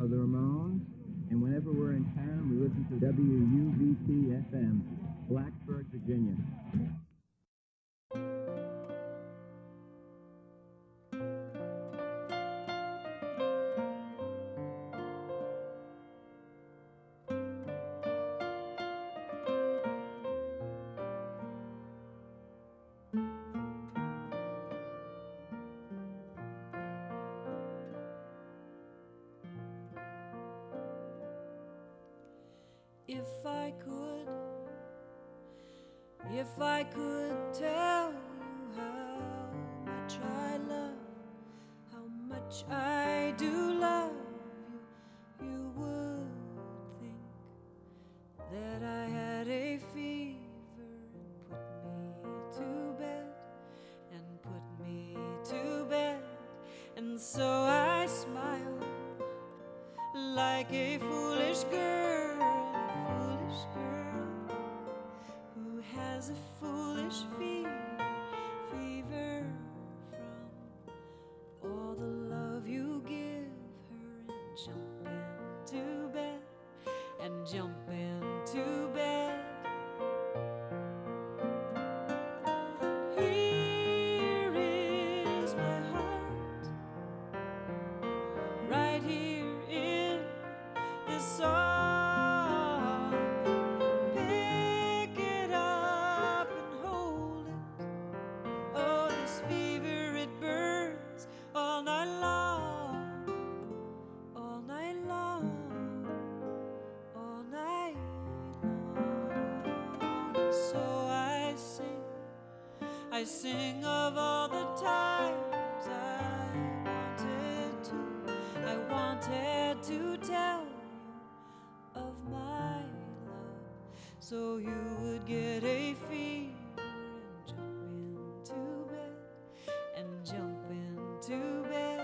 the Ramones, and whenever we're in town, we listen to WUVT-FM, Blacksburg, Virginia. If I could tell you how much I love, how much I do love you, you would think that I had a fever and put me to bed, and put me to bed. And so I smile like a foolish girl, has a foolish fever from all the love you give her, and jump into bed, and jump into bed. Here is my heart, right here in this song. I sing of all the times I wanted to tell you of my love, so you would get a fever and jump into bed, and jump into bed.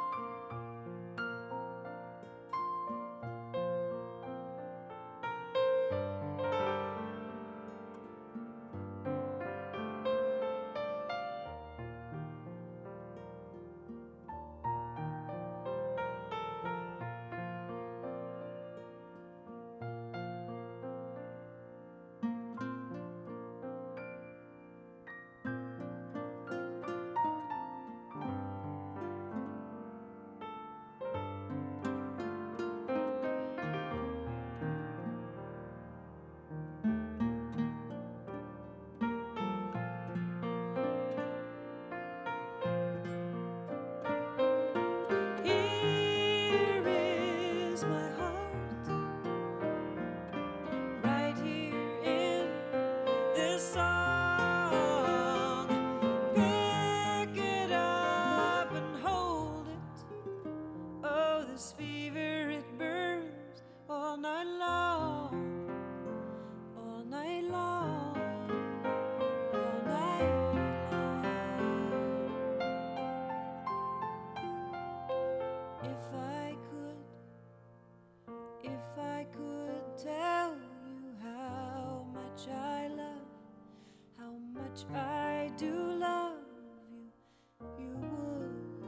I do love you, you would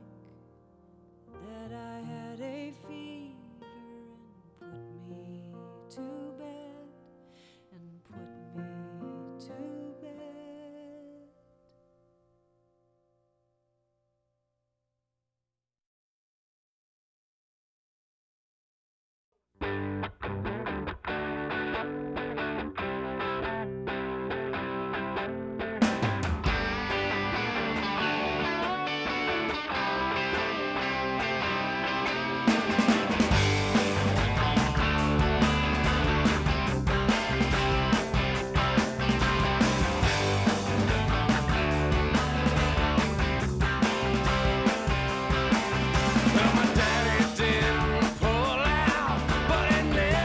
think that I had a fever and put me to bed, and put me to bed. Well, my daddy didn't pull out, but he never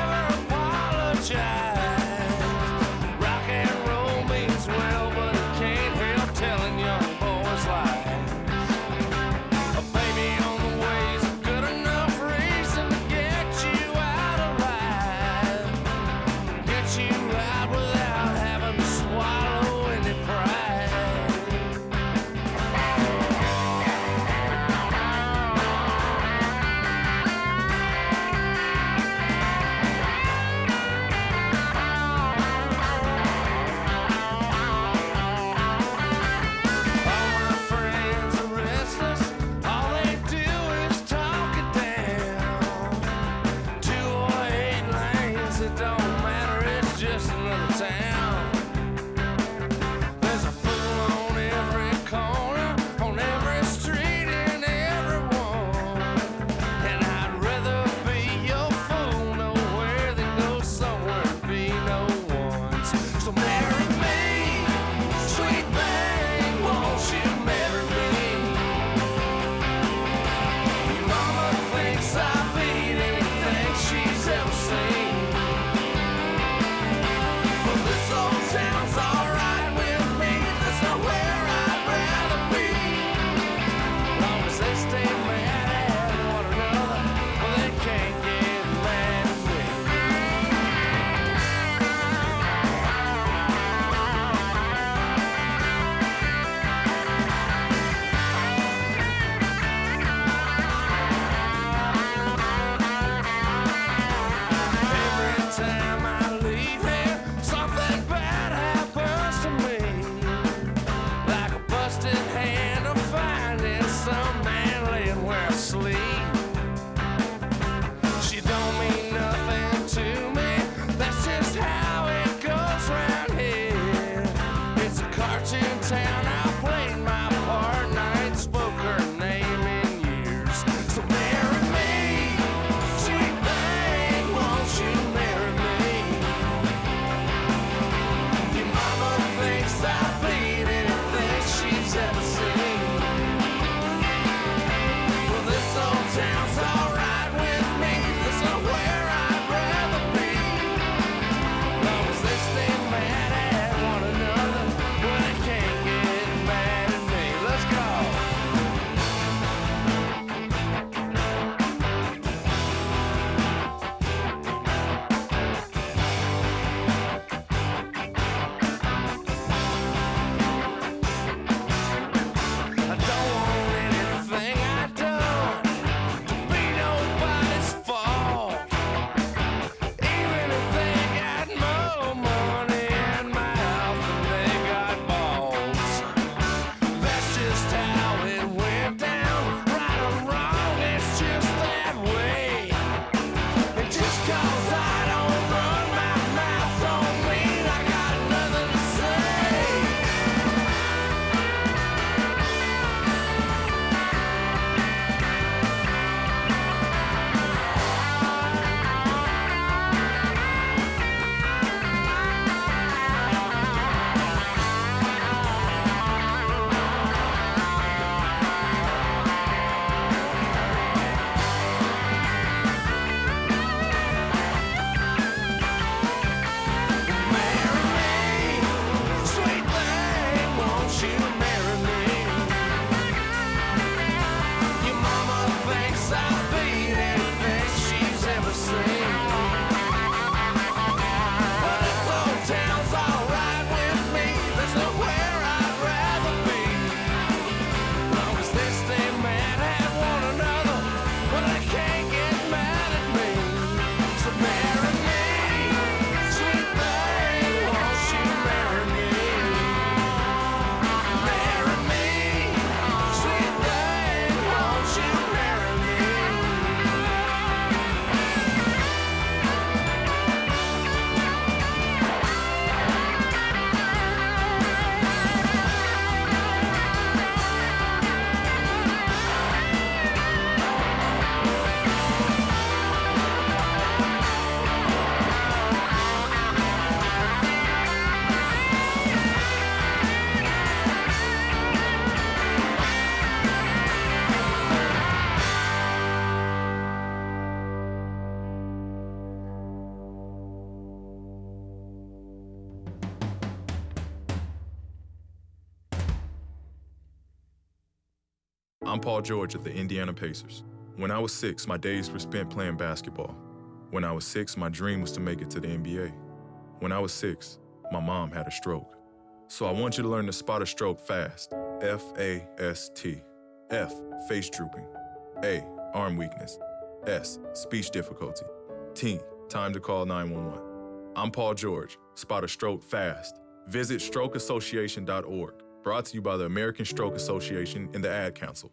I'm Paul George of the Indiana Pacers. When I was 6, my days were spent playing basketball. When I was 6, my dream was to make it to the NBA. When I was 6, my mom had a stroke. So I want you to learn to spot a stroke fast. F-A-S-T. F, face drooping. A, arm weakness. S, speech difficulty. T, time to call 911. I'm Paul George. Spot a stroke fast. Visit strokeassociation.org. Brought to you by the American Stroke Association and the Ad Council.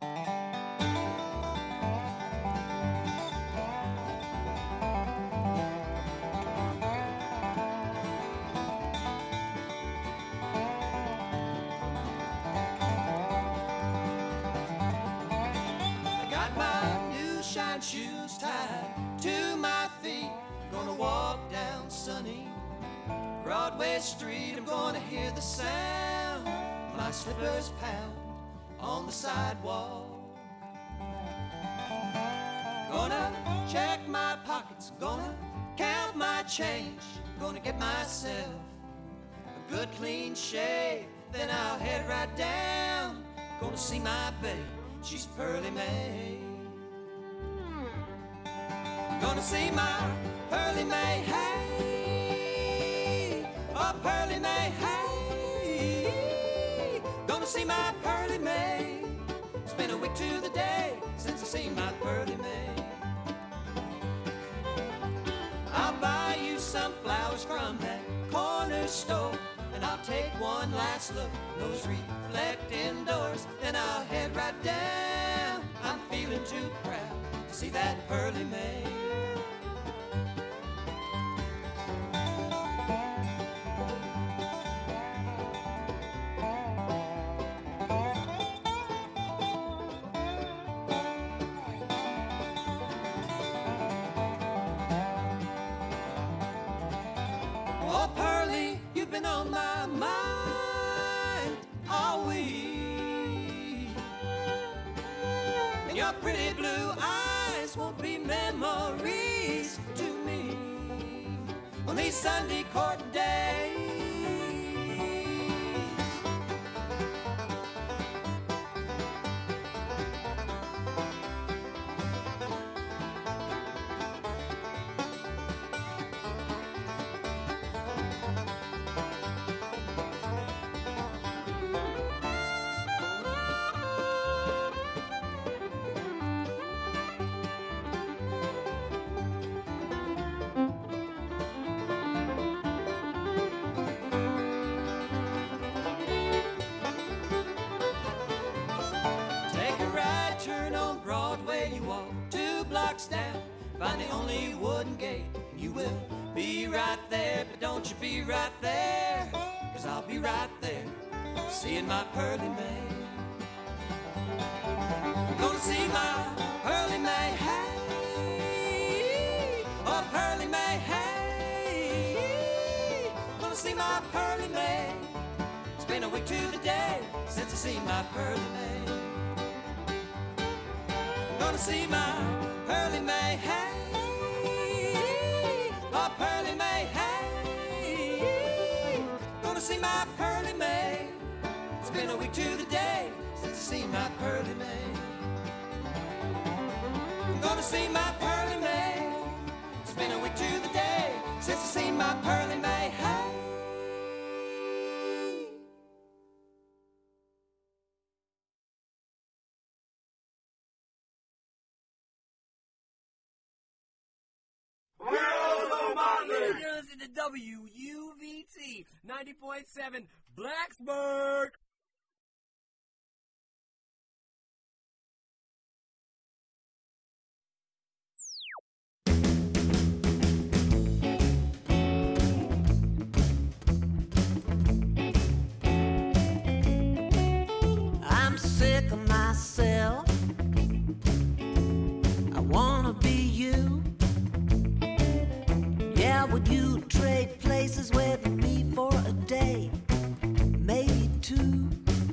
Shoes tied to my feet, gonna walk down sunny Broadway Street. I'm gonna hear the sound of my slippers pound on the sidewalk. Gonna check my pockets, gonna count my change, gonna get myself a good clean shave, then I'll head right down. Gonna see my babe, she's Pearly Mae. Gonna see my Pearly Mae, hey, oh Pearly Mae, hey. Gonna see my Pearly Mae. It's been a week to the day since I seen my Pearly Mae. I'll buy you some flowers from that corner store, and I'll take one last look, those reflect indoors, then I'll head right down. I'm feeling too proud to see that Pearly Mae. Oh, Pearly, you've been on my mind all week, and your pretty blue eyes won't be memories to me on these Sunday court days. Down, find the only wooden gate. You will be right there, but don't you be right there, 'cause I'll be right there, seeing my Pearly Mae. Gonna see my Pearly Mae, hey, oh Pearly Mae, hey. Gonna see my Pearly Mae. It's been a week to the day since I seen my Pearly Mae. Gonna see my Pearly Mae, hey, oh Pearly Mae, hey. Gonna see my Pearly Mae. It's been a week to the day since I seen my Pearly Mae. Gonna see my Pearly Mae. It's been a week to the day since I seen my Pearly Mae, hey. You're listening to WUVT 90.7 Blacksburg. I'm sick of myself. I wanna be you. Yeah, would you trade places with me for a day? Maybe two.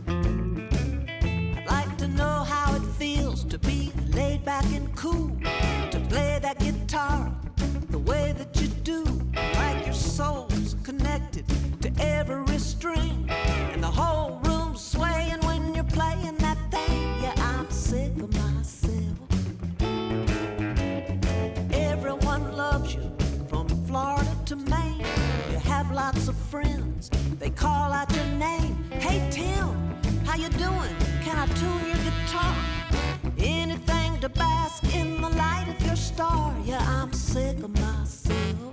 I'd like to know how it feels to be laid back and cool, to play that guitar the way that you do, like your soul's connected to every string, and the whole room's swaying when you're playing that thing. Yeah, doing? Can I tune your guitar? Anything to bask in the light of your star. Yeah, I'm sick of myself.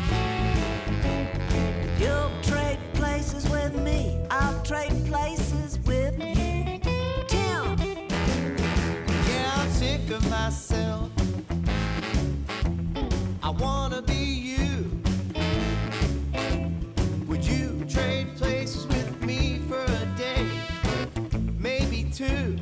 If you'll trade places with me, I'll trade places with you. Tim. Yeah, I'm sick of myself. I wanna be you. Would you trade places with me for a day? Maybe two.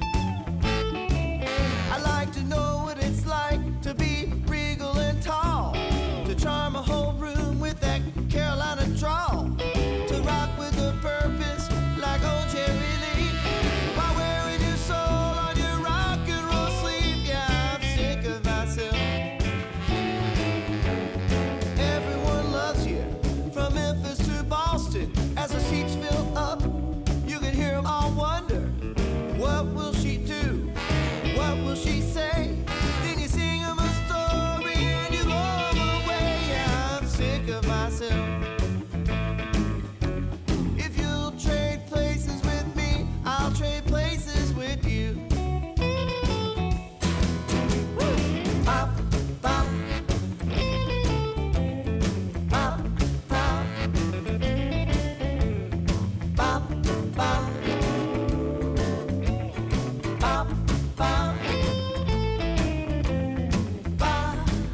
I'd like to know what it's like to be regal and tall, to charm a whole room with that Carolina drawl, to rock with a purpose like old Jerry Lee, while wearing your soul on your rock and roll sleeve. Yeah, I'm sick of myself. Everyone loves you, from Memphis to Boston. As the seats fill up, you can hear them all wonder, what will she do? What will she say? Then you sing them a story and you blow them away. Yeah, I'm sick of myself. If you'll trade places with me, I'll trade places with you. Pop, pop. Pop, pop. Pop, pop. Pop, pop. Pop.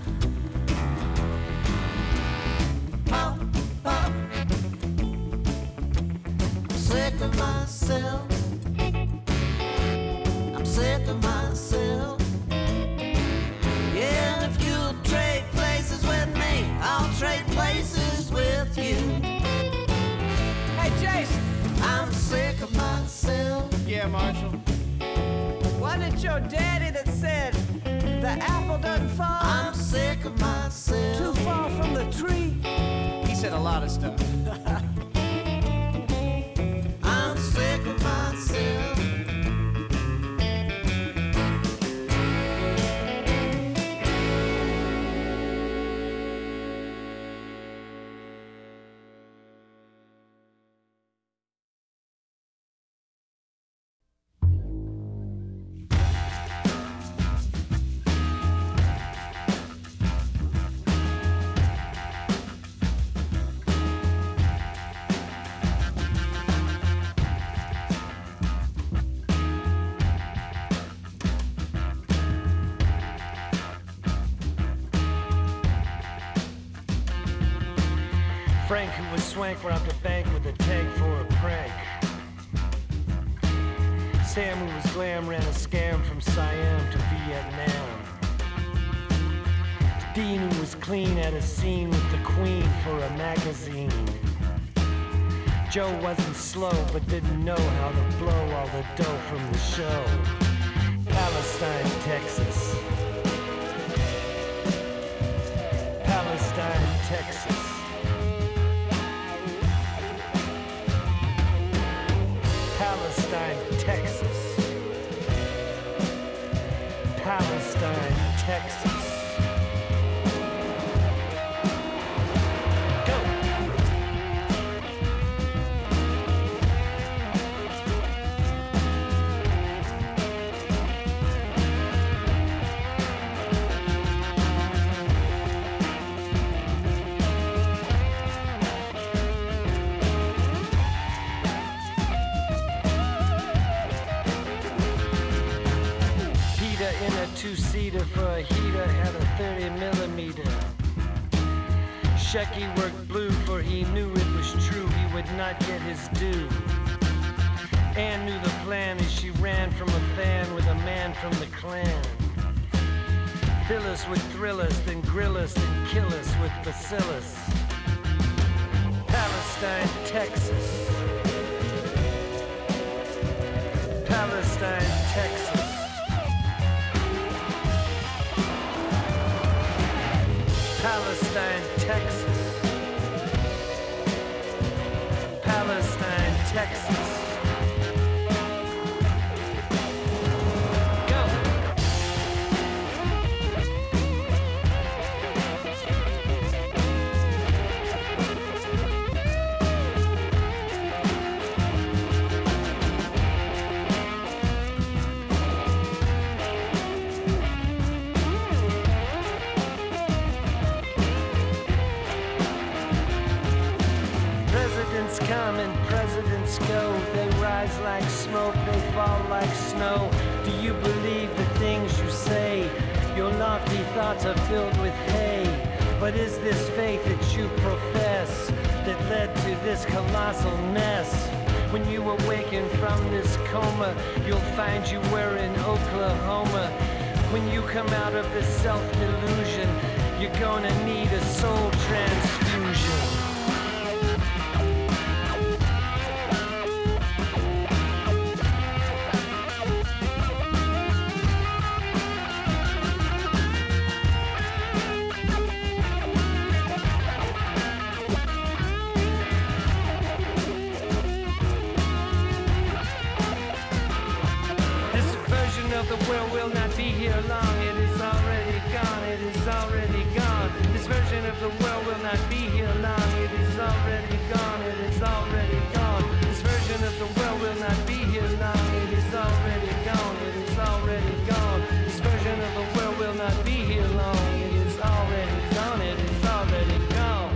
Pop, pop. I'm sick of myself. I'm sick of myself. Yeah, and if you'll trade places with me, I'll trade places with you. Hey, Jason. I'm sick of myself. Yeah, Marshall. Wasn't it your daddy that said the apple doesn't fall I'm sick of myself. too far from the tree? He said a lot of stuff. I'm sick of myself. Frank, who was swank, robbed a bank with a tank for a prank. Sam, who was glam, ran a scam from Siam to Vietnam. Dean, who was clean, had a scene with the Queen for a magazine. Joe wasn't slow, but didn't know how to blow all the dough from the show. Palestine, Texas. Palestine, Texas. Palestine, Texas. Palestine, Texas. Go! Two-seater for a heater had a 30mm. Shecky worked blue, for he knew it was true, he would not get his due. Ann knew the plan as she ran from a fan with a man from the clan. Fill us would thrill us, then grill us, then kill us with bacillus. Palestine, Texas. Palestine, Texas. Palestine, Texas. Palestine, Texas. Go! like snow? Do you believe the things you say? Your lofty thoughts are filled with hay. But is this faith that you profess that led to this colossal mess? When you awaken from this coma, you'll find you were in Oklahoma. When you come out of this self-delusion, you're gonna need a soul transfusion. The world will not be here long. It is already gone. It is already gone. This version of the world will not be here long. It is already gone. It is already gone. This version of the world will not be here long. It is already gone. It is already gone. This version of the world will not be here long. It is already gone. It is already gone.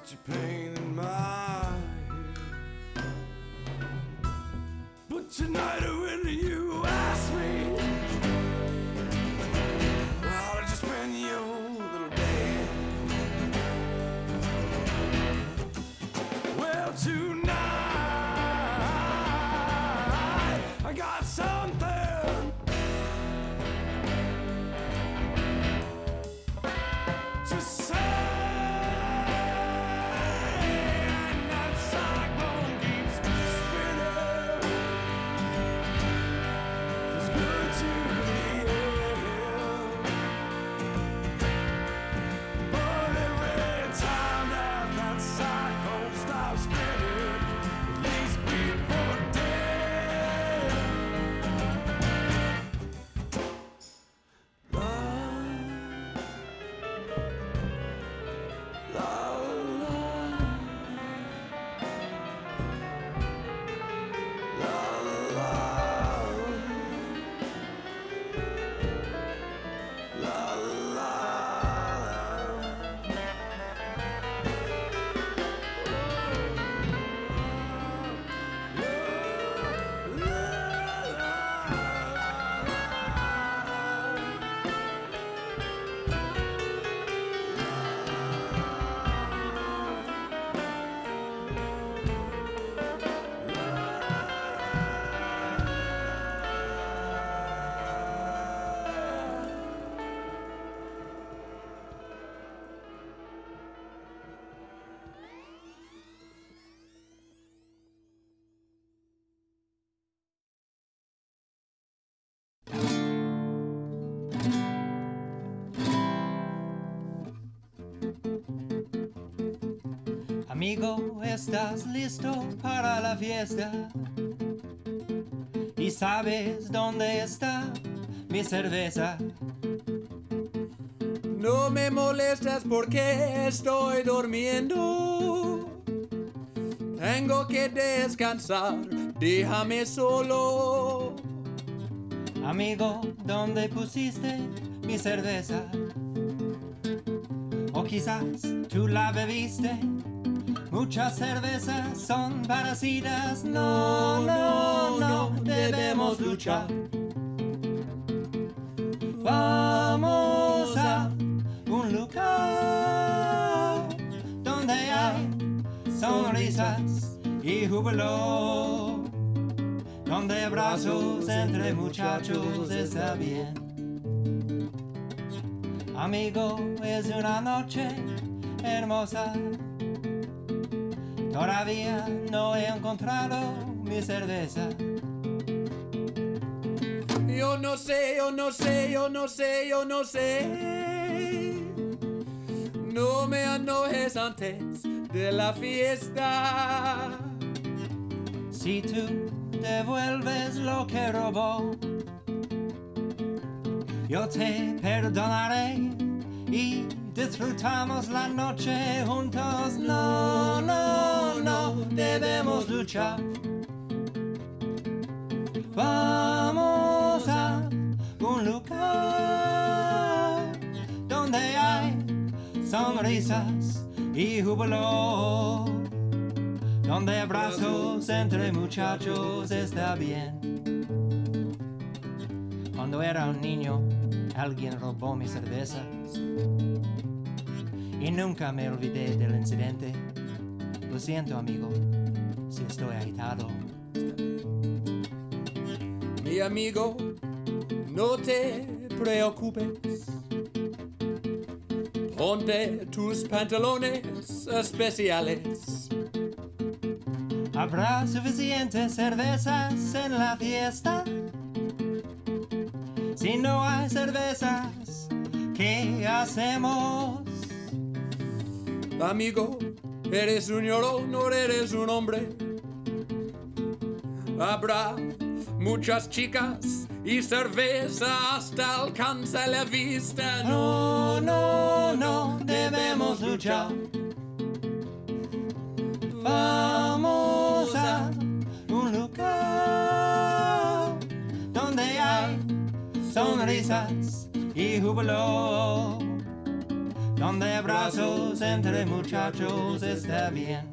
put your pain in my head. But tonight when you ask me, well, how did you spend your little day? Well, tonight I got something to say. And that cyclone keeps me spinning. Feels good to the end. But every time that cyclone stops spinning, at least before dead. Amigo, ¿estás listo para la fiesta? ¿Y sabes dónde está mi cerveza? No me molestas porque estoy durmiendo. Tengo que descansar, déjame solo. Amigo, ¿dónde pusiste mi cerveza? O quizás tú la bebiste. Muchas cervezas son parecidas. No, no, no, debemos luchar. Vamos a un lugar donde hay sonrisas y júbilo, donde abrazos entre muchachos está bien. Amigo, es una noche hermosa. Todavía no he encontrado mi cerveza. Yo no sé, yo no sé, yo no sé, yo no sé. No me enojes antes de la fiesta. Si tú devuelves lo que robó, yo te perdonaré y disfrutamos la noche juntos. No, no, no, debemos luchar. Vamos a un lugar donde hay sonrisas y júbilo, donde abrazos entre muchachos está bien. Cuando era un niño, alguien robó mis cervezas y nunca me olvidé del incidente. Lo siento, amigo, si estoy agitado. Mi amigo, no te preocupes. Ponte tus pantalones especiales. ¿Habrá suficientes cervezas en la fiesta? Si no hay cervezas, ¿qué hacemos? Amigo, eres un llorón, no eres un hombre. Habrá muchas chicas y cerveza hasta alcanza la vista. No, no, no, debemos luchar. Vamos a un lugar donde hay sonrisas y júbilo, Donde brazos entre muchachos está bien.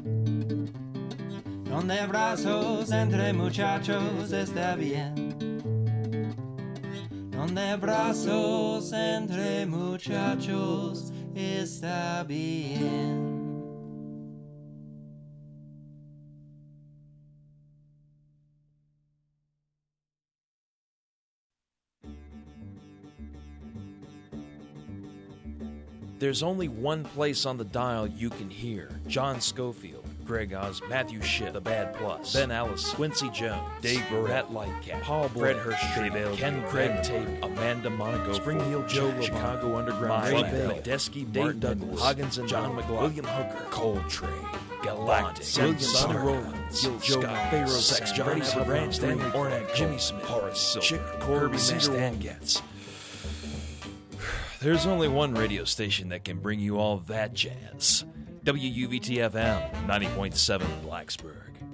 Donde brazos entre muchachos está bien. Donde brazos entre muchachos está bien. There's only one place on the dial you can hear John Schofield, Greg Oz, Matthew Shipp, The Bad Plus, Ben Allison, Quincy Jones, Dave Burrett, Lightcap, Paul Blart, Fred Hirsch, Ken Craig Tate, Amanda Monaco, Spring Heel Joe, Chicago Underground, Ray Bell, Desky, Dave Douglas, Hoggins and John McLaughlin, William Hooker, Coltrane, Galactic, William Sonny Rollins, Joe Pharaoh Sex, Johnny Brand, Stanley Ornak, Jimmy Smith, Horace Silver, Chick, Kirby Stangetz. There's only one radio station that can bring you all that jazz. WUVT-FM, 90.7 Blacksburg.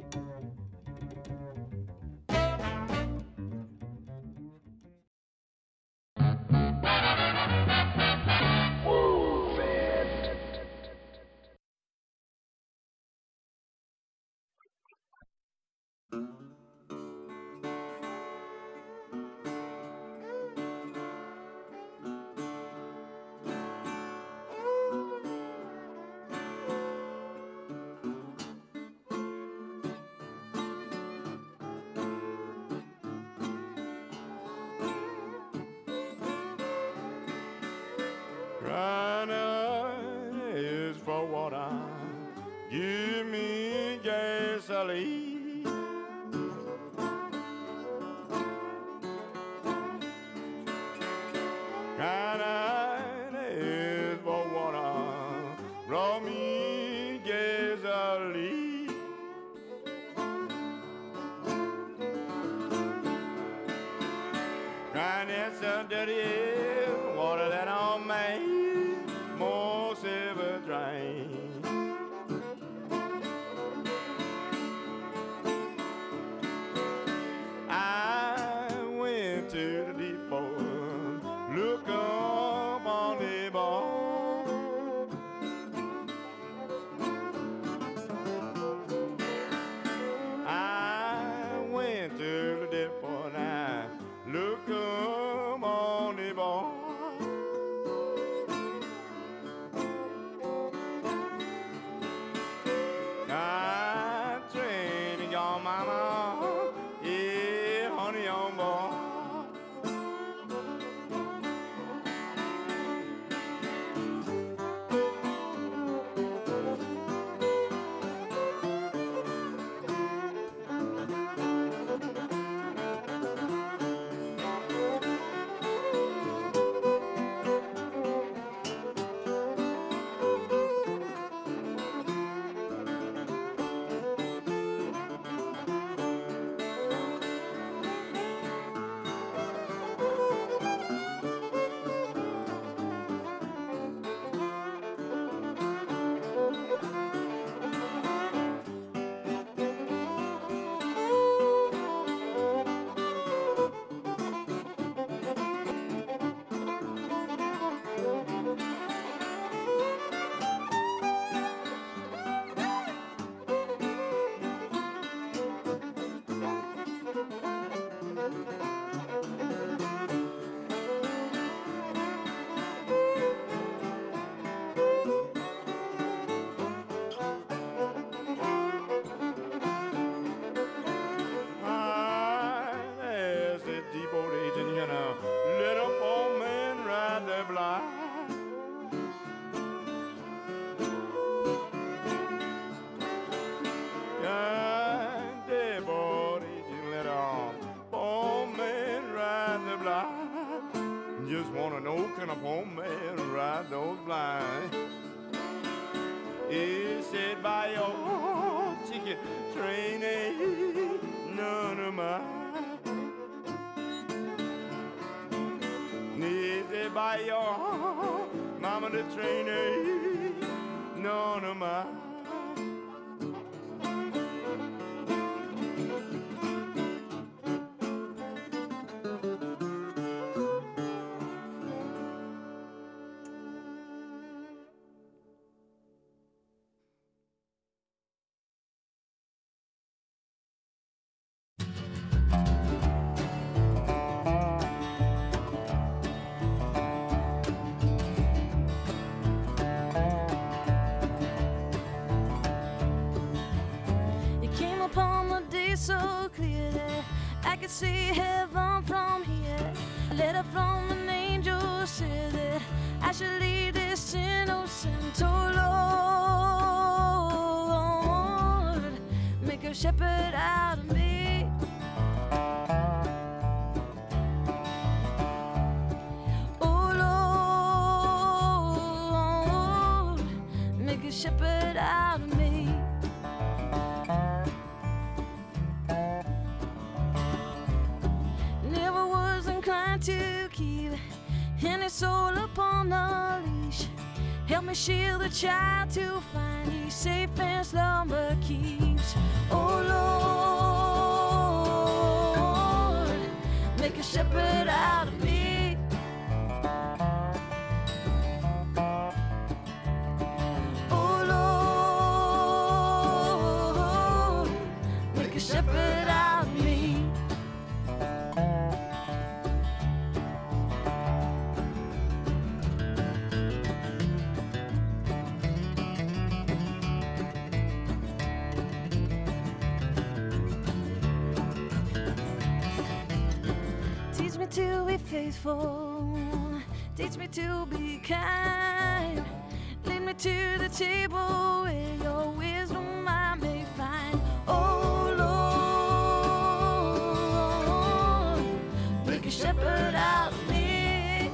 Just wanna know, can a poor man ride those blind? He said, buy your ticket, train ain't none of mine. He said, buy your mama, the train ain't none of mine. could see heaven from here. A letter from an angel said that I should leave this innocent. Oh Lord, make a shepherd out of me. Oh Lord, make a shepherd out of me. Never was inclined to keep any soul upon the leash. Help me shield the child to find he's safe and slumber keeps. Oh Lord, make a shepherd out of me. Oh Lord, make a shepherd out of me. Teach me to be faithful, teach me to be kind. Lead me to the table where your wisdom I may find. Oh Lord, make a shepherd out of me.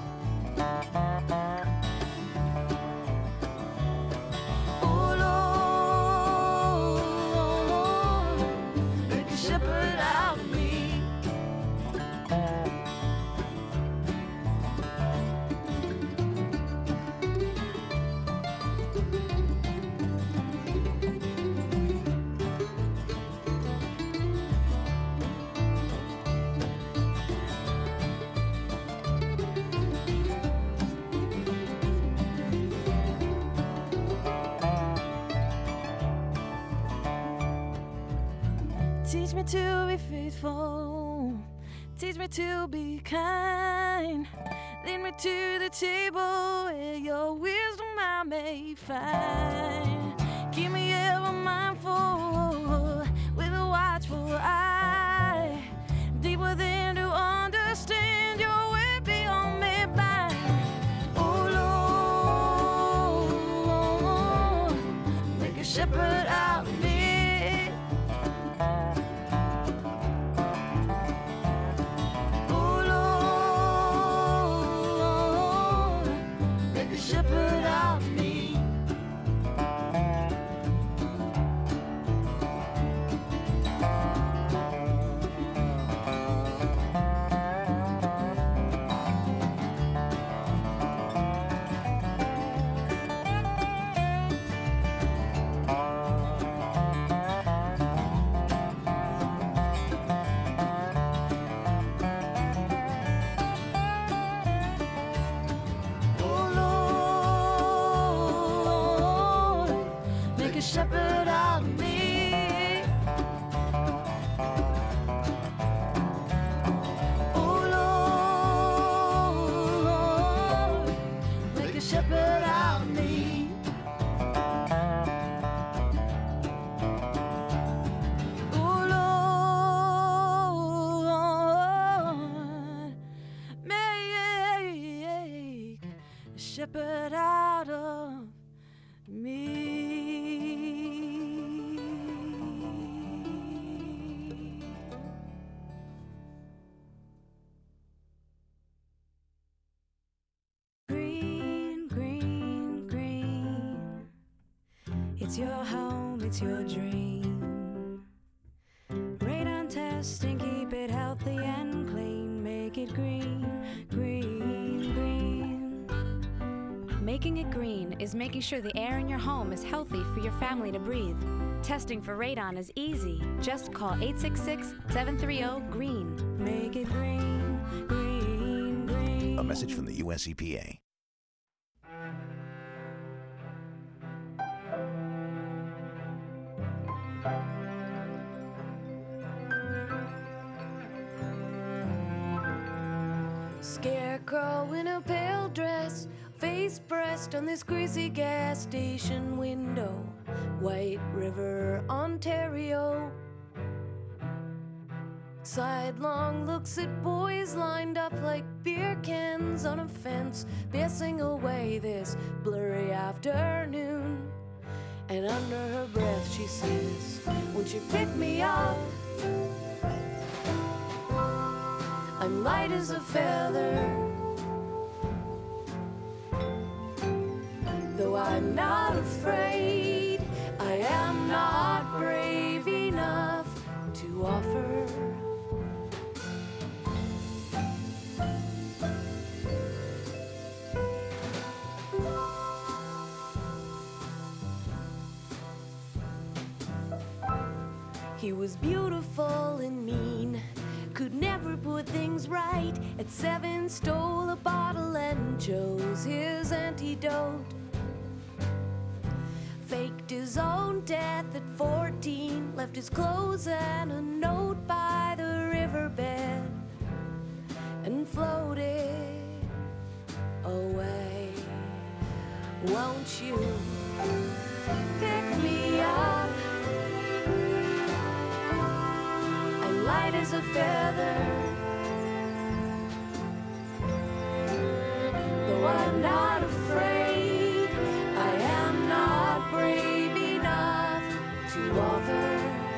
Oh Lord, make a shepherd out of me. Teach me to be faithful, teach me to be kind. Lead me to the table where your wisdom I may find. Keep me ever mindful with a watchful eye, deep within to understand your way beyond me blind. Oh Lord, make a shepherd out of me. Shepherd out of me. Shepherd out of me. Oh Lord, make a shepherd out of me. Oh Lord, make a shepherd out of me. Green, green, green. It's your home, it's your dream. Radon testing, keep it healthy and clean. Make it green, green, green. Making it green is making sure the air in your home is healthy for your family to breathe. Testing for radon is easy. Just call 866-730-GREEN. Make it green, green, green. A message from the US EPA. Scarecrow in a pale dress, face pressed on this greasy gas station window. White River, Ontario. Sidelong looks at boys lined up like beer cans on a fence, passing away this blurry afternoon. And under her breath she says, won't you pick me up? I'm light as a feather, though I'm not afraid. I am not brave enough to offer. He was beautiful and mean, could never put things right. At 7 stole a bottle and chose his antidote. Faked his own death at 14, left his clothes and a note by the riverbed, and floated away. Won't you pick me up? I'm light as a feather, though I'm not afraid. I am not brave enough to offer.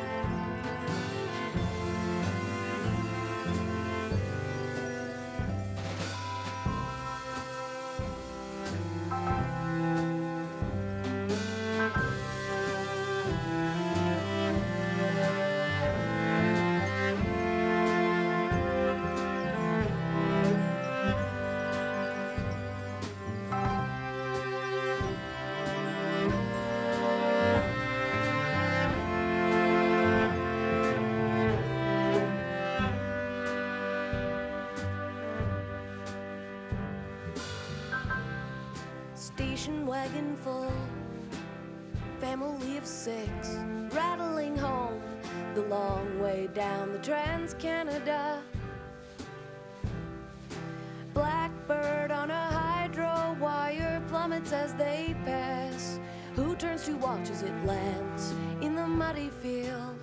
Station wagon full, family of 6, rattling home the long way down the Trans-Canada. Blackbird on a hydro wire plummets as they pass. Who turns to watch as it lands in the muddy field?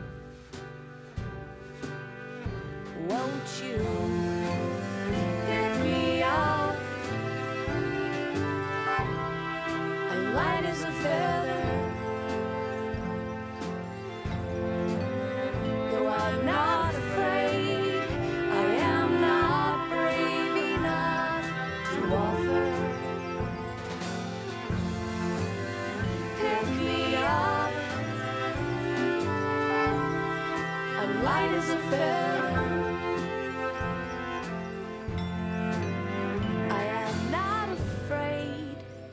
Won't you pick me up? Light as a feather, though I'm not afraid. I am not brave enough to offer. Pick me up. I'm light as a feather. I am not afraid.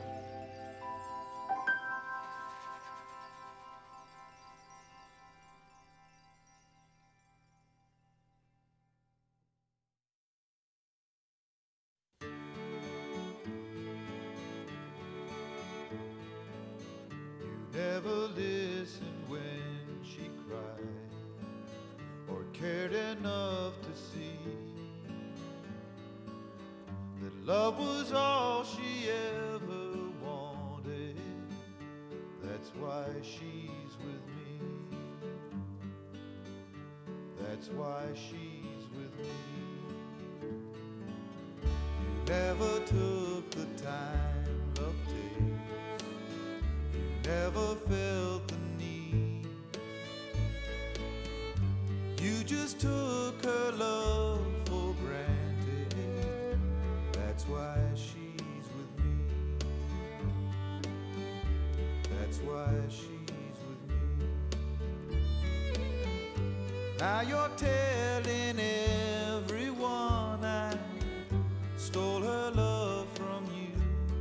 Never listened when she cried, or cared enough to see that love was all she ever wanted. That's why she's with me. That's why she's with me. You never took the time love takes. You never felt the need. You just took her love for granted. That's why she's with me. That's why she's with me. Now you're telling everyone I stole her love from you.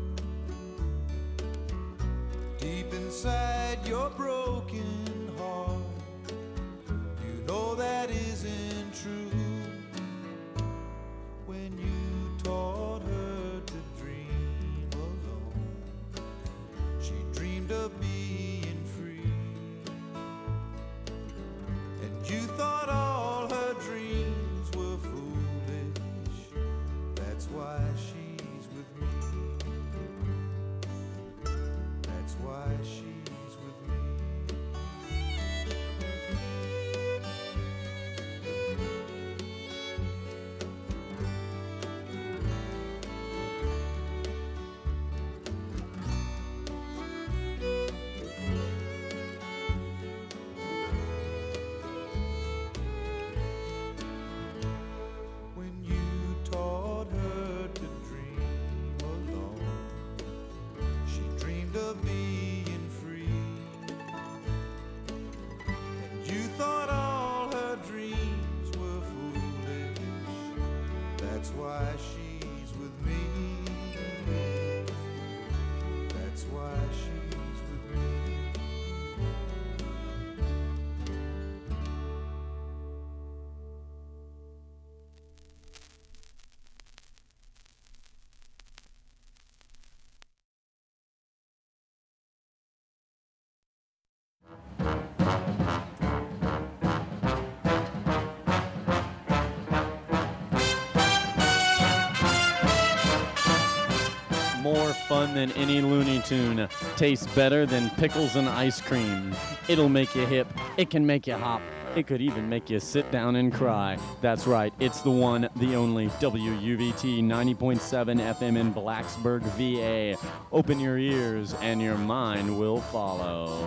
Deep inside your broken heart, you know that isn't true. When you taught her to dream alone, she dreamed of being free. And you thought all her dreams were foolish. That's why she's with me. That's why she's with me. dreamed of being free. And you thought all her dreams were foolish. That's why she's with me. That's why she's with me. More fun than any Looney Tune. Tastes better than pickles and ice cream. It'll make you hip. It can make you hop. It could even make you sit down and cry. That's right. It's the one, the only WUVT 90.7 FM in Blacksburg, VA. Open your ears and your mind will follow.